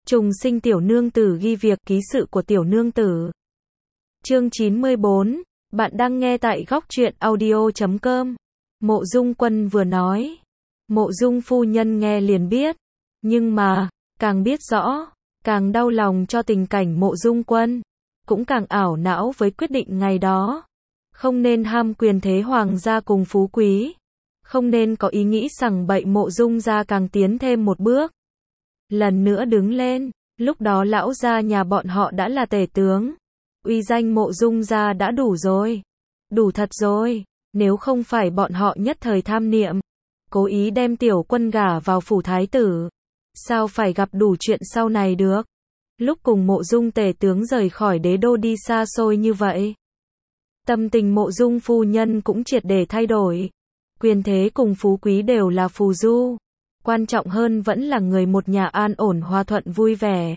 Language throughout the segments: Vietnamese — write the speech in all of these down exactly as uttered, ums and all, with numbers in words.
Trùng sinh tiểu nương tử ghi việc ký sự của tiểu nương tử. Chương chín mươi bốn, bạn đang nghe tại góc truyện audio chấm com. Mộ Dung Quân vừa nói. Mộ Dung phu nhân nghe liền biết. Nhưng mà, càng biết rõ, càng đau lòng cho tình cảnh Mộ Dung Quân. Cũng càng ảo não với quyết định ngày đó. Không nên ham quyền thế hoàng gia cùng phú quý. Không nên có ý nghĩ sằng bậy Mộ Dung gia càng tiến thêm một bước. Lần nữa đứng lên, lúc đó lão gia nhà bọn họ đã là tể tướng. Uy danh Mộ Dung gia đã đủ rồi. Đủ thật rồi, nếu không phải bọn họ nhất thời tham niệm, cố ý đem tiểu quân gả vào phủ thái tử. Sao phải gặp đủ chuyện sau này được? Lúc cùng Mộ Dung tể tướng rời khỏi đế đô đi xa xôi như vậy. Tâm tình Mộ Dung phu nhân cũng triệt để thay đổi. Quyền thế cùng phú quý đều là phù du. Quan trọng hơn vẫn là người một nhà an ổn hòa thuận vui vẻ.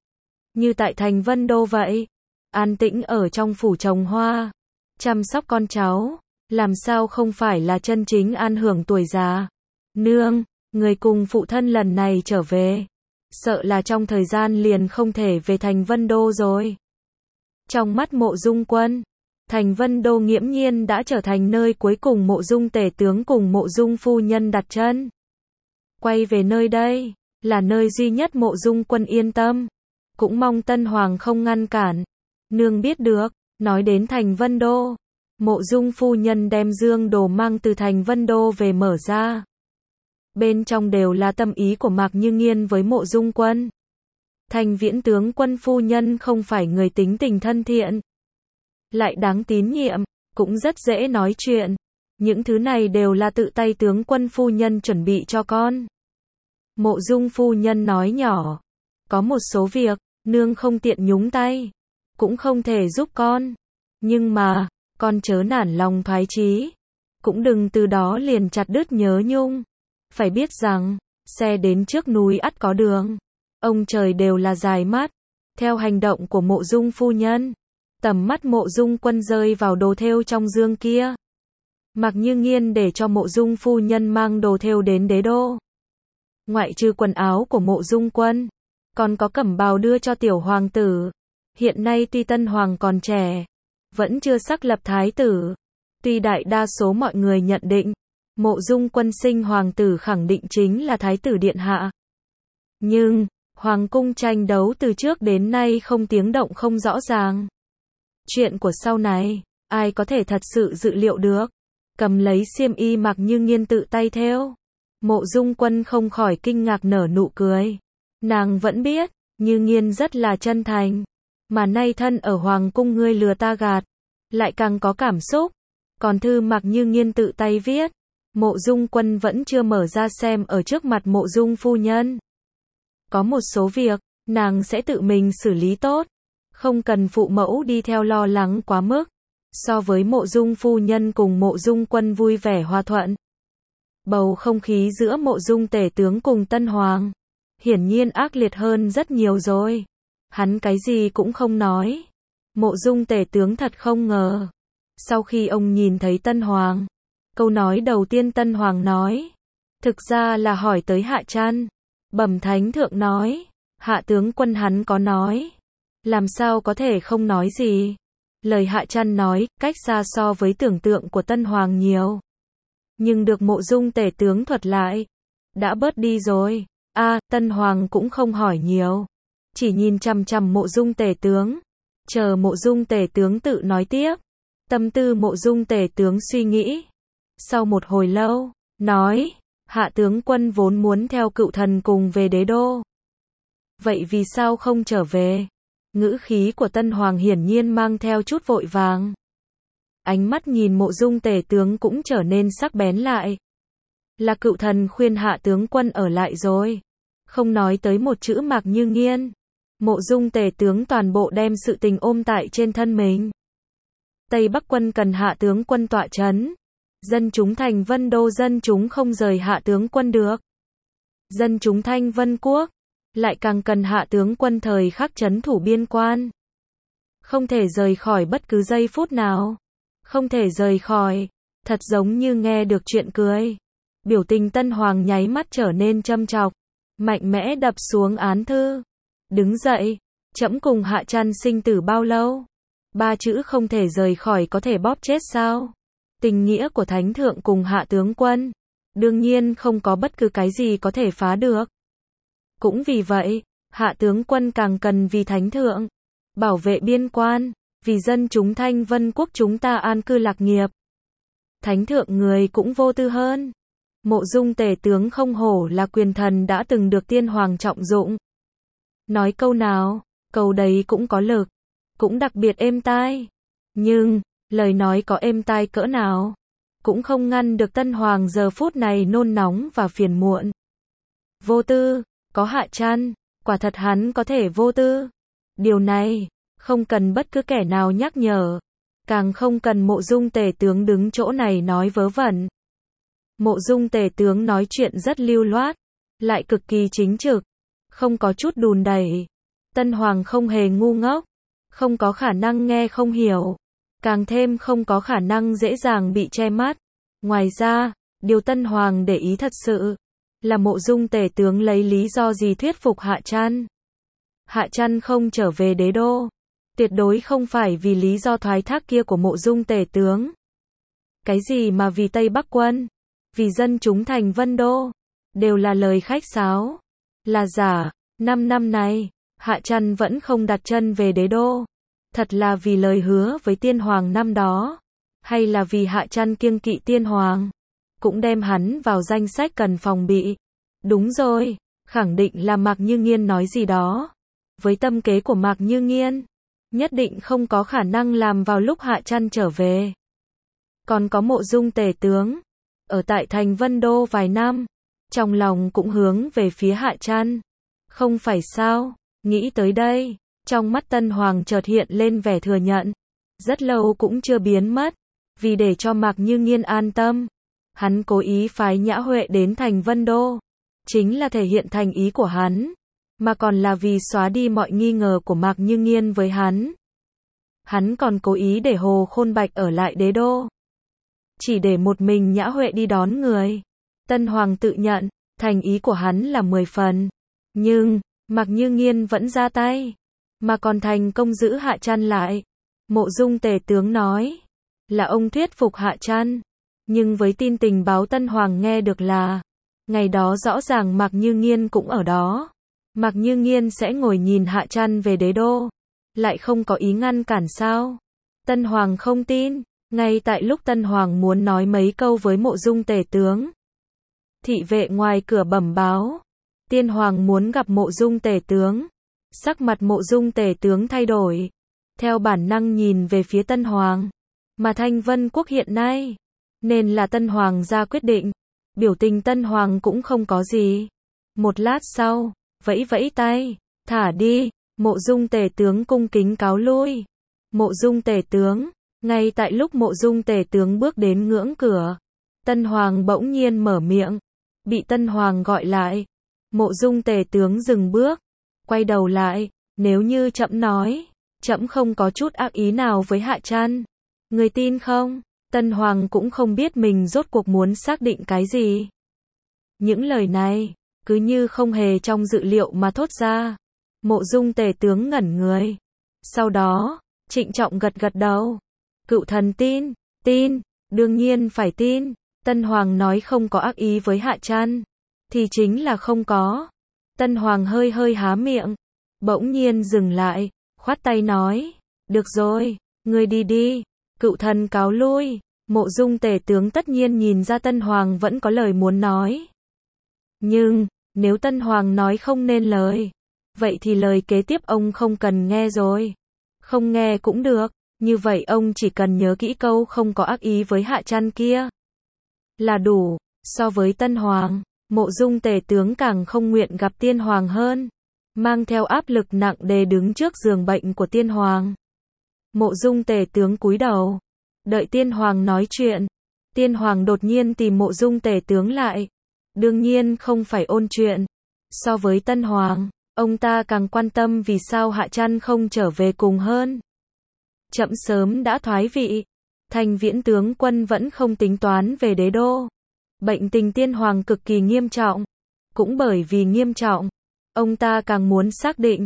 Như tại thành Vân Đô vậy. An tĩnh ở trong phủ trồng hoa. Chăm sóc con cháu. Làm sao không phải là chân chính an hưởng tuổi già. Nương, người cùng phụ thân lần này trở về. Sợ là trong thời gian liền không thể về thành Vân Đô rồi. Trong mắt Mộ Dung Quân, thành Vân Đô nghiễm nhiên đã trở thành nơi cuối cùng Mộ Dung tể tướng cùng Mộ Dung phu nhân đặt chân. Quay về nơi đây, là nơi duy nhất Mộ Dung Quân yên tâm. Cũng mong Tân Hoàng không ngăn cản. Nương biết được, nói đến thành Vân Đô. Mộ Dung phu nhân đem dương đồ mang từ thành Vân Đô về mở ra. Bên trong đều là tâm ý của Mạc Như Nghiên với Mộ Dung Quân. Thành Viễn tướng quân phu nhân không phải người tính tình thân thiện. Lại đáng tín nhiệm, cũng rất dễ nói chuyện. Những thứ này đều là tự tay tướng quân phu nhân chuẩn bị cho con. Mộ Dung phu nhân nói nhỏ. Có một số việc, nương không tiện nhúng tay. Cũng không thể giúp con. Nhưng mà, con chớ nản lòng thoái chí. Cũng đừng từ đó liền chặt đứt nhớ nhung. Phải biết rằng, xe đến trước núi ắt có đường. Ông trời đều là dài mắt. Theo hành động của Mộ Dung phu nhân, tầm mắt Mộ Dung Quân rơi vào đồ thêu trong dương kia. Mạc Như Nghiên để cho Mộ Dung phu nhân mang đồ thêu đến đế đô. Ngoại trừ quần áo của Mộ Dung Quân, còn có cẩm bào đưa cho tiểu hoàng tử. Hiện nay tuy Tân Hoàng còn trẻ, vẫn chưa sắc lập thái tử. Tuy đại đa số mọi người nhận định, Mộ Dung Quân sinh hoàng tử khẳng định chính là thái tử điện hạ. Nhưng, hoàng cung tranh đấu từ trước đến nay không tiếng động không rõ ràng. Chuyện của sau này, ai có thể thật sự dự liệu được. Cầm lấy xiêm y Mạc Như Nghiên tự tay thêu. Mộ Dung Quân không khỏi kinh ngạc nở nụ cười. Nàng vẫn biết, Như Nghiên rất là chân thành. Mà nay thân ở hoàng cung ngươi lừa ta gạt. Lại càng có cảm xúc. Còn thư Mạc Như Nghiên tự tay viết. Mộ Dung Quân vẫn chưa mở ra xem ở trước mặt Mộ Dung phu nhân. Có một số việc, nàng sẽ tự mình xử lý tốt. Không cần phụ mẫu đi theo lo lắng quá mức. So với Mộ Dung phu nhân cùng Mộ Dung Quân vui vẻ hòa thuận. Bầu không khí giữa Mộ Dung tể tướng cùng Tân Hoàng, hiển nhiên ác liệt hơn rất nhiều rồi. Hắn cái gì cũng không nói. Mộ Dung tể tướng thật không ngờ. Sau khi ông nhìn thấy Tân Hoàng, câu nói đầu tiên Tân Hoàng nói, thực ra là hỏi tới Hạ Trăn. Bẩm Thánh Thượng nói, Hạ tướng quân hắn có nói. Làm sao có thể không nói gì. Lời Hạ Trăn nói, cách xa so với tưởng tượng của Tân Hoàng nhiều. Nhưng được Mộ Dung tể tướng thuật lại, đã bớt đi rồi. A, à, Tân Hoàng cũng không hỏi nhiều. Chỉ nhìn chằm chằm Mộ Dung tể tướng. Chờ Mộ Dung tể tướng tự nói tiếp. Tâm tư Mộ Dung tể tướng suy nghĩ. Sau một hồi lâu, nói, Hạ tướng quân vốn muốn theo cựu thần cùng về đế đô. Vậy vì sao không trở về? Ngữ khí của Tân Hoàng hiển nhiên mang theo chút vội vàng. Ánh mắt nhìn Mộ Dung tể tướng cũng trở nên sắc bén lại. Là cựu thần khuyên Hạ tướng quân ở lại rồi. Không nói tới một chữ Mạc Như Nghiên. Mộ Dung tể tướng toàn bộ đem sự tình ôm tại trên thân mình. Tây Bắc quân cần Hạ tướng quân tọa chấn. Dân chúng thành Vân Đô dân chúng không rời Hạ tướng quân được. Dân chúng Thanh Vân Quốc lại càng cần Hạ tướng quân thời khắc trấn thủ biên quan. Không thể rời khỏi bất cứ giây phút nào. Không thể rời khỏi. Thật giống như nghe được chuyện cười. Biểu tình Tân Hoàng nháy mắt trở nên châm chọc. Mạnh mẽ đập xuống án thư. đứng dậy, trẫm cùng Hạ Trăn sinh tử bao lâu? Ba chữ không thể rời khỏi có thể bóp chết sao? Tình nghĩa của Thánh Thượng cùng Hạ tướng quân, đương nhiên không có bất cứ cái gì có thể phá được. Cũng vì vậy, Hạ tướng quân càng cần vì Thánh Thượng, bảo vệ biên quan, vì dân chúng Thanh Vân quốc chúng ta an cư lạc nghiệp. Thánh Thượng người cũng vô tư hơn. Mộ Dung tể tướng không hổ là quyền thần đã từng được tiên hoàng trọng dụng. Nói câu nào, câu đấy cũng có lực, cũng đặc biệt êm tai. Nhưng, lời nói có êm tai cỡ nào, cũng không ngăn được Tân Hoàng giờ phút này nôn nóng và phiền muộn. Vô tư, có Hạ Trăn, quả thật hắn có thể vô tư. Điều này, không cần bất cứ kẻ nào nhắc nhở, càng không cần Mộ Dung tể tướng đứng chỗ này nói vớ vẩn. Mộ Dung tể tướng nói chuyện rất lưu loát, lại cực kỳ chính trực, không có chút đùn đẩy. Tân Hoàng không hề ngu ngốc, không có khả năng nghe không hiểu, càng thêm không có khả năng dễ dàng bị che mắt. Ngoài ra, điều Tân Hoàng để ý thật sự là Mộ Dung tể tướng lấy lý do gì thuyết phục Hạ Trăn. Hạ Trăn không trở về đế đô, tuyệt đối không phải vì lý do thoái thác kia của Mộ Dung tể tướng. Cái gì mà vì Tây Bắc quân, vì dân chúng thành Vân Đô, đều là lời khách sáo, là giả. Năm năm nay, Hạ Trăn vẫn không đặt chân về đế đô. Thật là vì lời hứa với tiên hoàng năm đó, hay là vì Hạ Trăn kiêng kỵ tiên hoàng, cũng đem hắn vào danh sách cần phòng bị. Đúng rồi, khẳng định là Mạc Như Nghiên nói gì đó. Với tâm kế của Mạc Như Nghiên, nhất định không có khả năng làm vào lúc Hạ Trăn trở về. Còn có Mộ Dung tể tướng, ở tại thành Vân Đô vài năm, trong lòng cũng hướng về phía Hạ Trăn. Không phải sao? Nghĩ tới đây, trong mắt Tân Hoàng chợt hiện lên vẻ thừa nhận. Rất lâu cũng chưa biến mất. Vì để cho Mạc Như Nghiên an tâm, hắn cố ý phái Nhã Huệ đến thành Vân Đô. Chính là thể hiện thành ý của hắn, mà còn là vì xóa đi mọi nghi ngờ của Mạc Như Nghiên với hắn. Hắn còn cố ý để Hồ Khôn Bạch ở lại đế đô, chỉ để một mình Nhã Huệ đi đón người. Tân Hoàng tự nhận, thành ý của hắn là mười phần. Nhưng, Mạc Như Nghiên vẫn ra tay, mà còn thành công giữ Hạ Trăn lại. Mộ Dung tể tướng nói, là ông thuyết phục Hạ Trăn. Nhưng với tin tình báo Tân Hoàng nghe được là, ngày đó rõ ràng Mạc Như Nghiên cũng ở đó. Mạc Như Nghiên sẽ ngồi nhìn Hạ Trăn về đế đô, lại không có ý ngăn cản sao? Tân Hoàng không tin. Ngay tại lúc Tân Hoàng muốn nói mấy câu với Mộ Dung tể tướng, thị vệ ngoài cửa bẩm báo, tiên hoàng muốn gặp Mộ Dung tể tướng. Sắc mặt Mộ Dung tể tướng thay đổi, theo bản năng nhìn về phía Tân Hoàng. Mà Thanh Vân quốc hiện nay, nên là Tân Hoàng ra quyết định. Biểu tình Tân Hoàng cũng không có gì. Một lát sau, vẫy vẫy tay, thả đi. Mộ Dung tể tướng cung kính cáo lui. Mộ Dung tể tướng. Ngay tại lúc Mộ Dung tể tướng bước đến ngưỡng cửa, Tân Hoàng bỗng nhiên mở miệng, bị Tân Hoàng gọi lại. Mộ Dung tể tướng dừng bước, quay đầu lại, nếu như trẫm nói, trẫm không có chút ác ý nào với Hạ Trăn, người tin không? Tân Hoàng cũng không biết mình rốt cuộc muốn xác định cái gì. Những lời này, cứ như không hề trong dự liệu mà thốt ra. Mộ Dung tể tướng ngẩn người. Sau đó, trịnh trọng gật gật đầu. Cựu thần tin, tin, đương nhiên phải tin. Tân Hoàng nói không có ác ý với Hạ Trăn, thì chính là không có. Tân Hoàng hơi hơi há miệng, bỗng nhiên dừng lại, khoát tay nói, được rồi, ngươi đi đi. Cựu thần cáo lui. Mộ Dung tể tướng tất nhiên nhìn ra Tân Hoàng vẫn có lời muốn nói. Nhưng, nếu Tân Hoàng nói không nên lời, vậy thì lời kế tiếp ông không cần nghe rồi. Không nghe cũng được, như vậy ông chỉ cần nhớ kỹ câu không có ác ý với Hạ Trăn kia là đủ. So với Tân Hoàng, Mộ Dung tể tướng càng không nguyện gặp tiên hoàng hơn, mang theo áp lực nặng nề đứng trước giường bệnh của tiên hoàng. Mộ Dung tể tướng cúi đầu, đợi tiên hoàng nói chuyện. Tiên hoàng đột nhiên tìm Mộ Dung tể tướng lại. Đương nhiên không phải ôn chuyện. So với Tân Hoàng, ông ta càng quan tâm vì sao Hạ Trăn không trở về cùng hơn. Chậm sớm đã thoái vị, Thành Viễn tướng quân vẫn không tính toán về đế đô. Bệnh tình tiên hoàng cực kỳ nghiêm trọng. Cũng bởi vì nghiêm trọng, ông ta càng muốn xác định,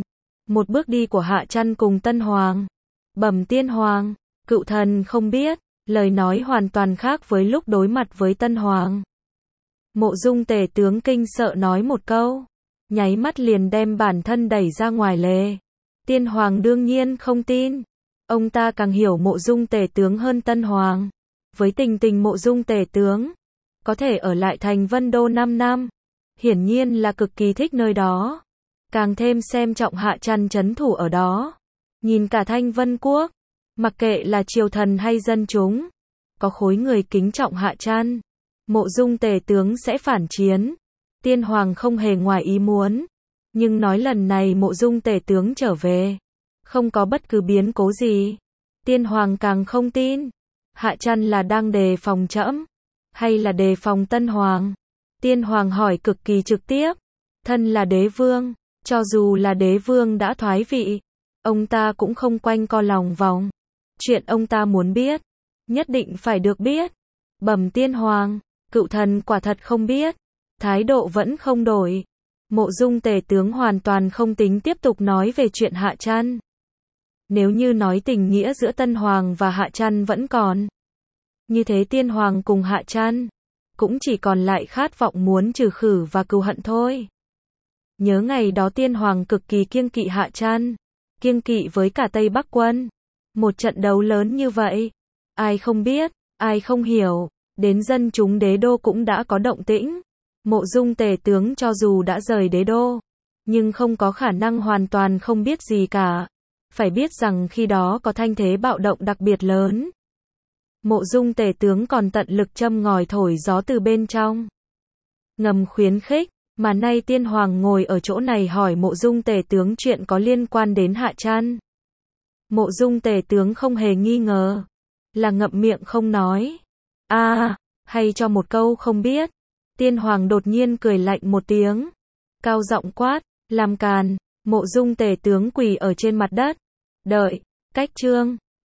Một bước đi của Hạ Trăn cùng Tân Hoàng. Bẩm Tiên Hoàng, cựu thần không biết, lời nói hoàn toàn khác với lúc đối mặt với Tân Hoàng. Mộ Dung Tể tướng kinh sợ nói một câu, nháy mắt liền đem bản thân đẩy ra ngoài lề. Tiên Hoàng đương nhiên không tin. Ông ta càng hiểu Mộ Dung Tể tướng hơn Tân Hoàng. Với tình tình Mộ Dung Tể tướng có thể ở lại thành Vân Đô năm năm, hiển nhiên là cực kỳ thích nơi đó. Càng thêm xem trọng Hạ Trăn trấn thủ ở đó. Nhìn cả Thanh Vân Quốc, mặc kệ là triều thần hay dân chúng, có khối người kính trọng Hạ Trăn, Mộ Dung Tể tướng sẽ phản chiến. Tiên Hoàng không hề ngoài ý muốn, nhưng nói lần này Mộ Dung Tể tướng trở về, không có bất cứ biến cố gì. Tiên Hoàng càng không tin. Hạ Trăn là đang đề phòng trẫm, hay là đề phòng Tân Hoàng? Tiên Hoàng hỏi cực kỳ trực tiếp. Thân là đế vương, cho dù là đế vương đã thoái vị, ông ta cũng không quanh co lòng vòng. Chuyện ông ta muốn biết, nhất định phải được biết. Bẩm Tiên Hoàng, cựu thần quả thật không biết. Thái độ vẫn không đổi. Mộ Dung Tể tướng hoàn toàn không tính tiếp tục nói về chuyện Hạ Trăn. Nếu như nói tình nghĩa giữa Tân Hoàng và Hạ Trăn vẫn còn, như thế Tiên Hoàng cùng Hạ Trăn cũng chỉ còn lại khát vọng muốn trừ khử và cừu hận thôi. Nhớ ngày đó Tiên Hoàng cực kỳ kiêng kỵ Hạ Trăn, kiêng kỵ với cả Tây Bắc quân. Một trận đấu lớn như vậy, ai không biết, ai không hiểu, đến dân chúng đế đô cũng đã có động tĩnh. Mộ Dung Tể tướng cho dù đã rời đế đô, nhưng không có khả năng hoàn toàn không biết gì cả. Phải biết rằng khi đó có thanh thế bạo động đặc biệt lớn. Mộ Dung Tể tướng còn tận lực châm ngòi thổi gió từ bên trong, ngầm khuyến khích, mà nay Tiên Hoàng ngồi ở chỗ này hỏi Mộ Dung Tể tướng chuyện có liên quan đến Hạ Trăn. Mộ Dung Tể tướng không hề nghi ngờ, là ngậm miệng không nói. A, à, hay cho một câu không biết. Tiên Hoàng đột nhiên cười lạnh một tiếng, cao giọng quát, làm càn. Mộ Dung Tể tướng quỳ ở trên mặt đất, đợi, cách chương.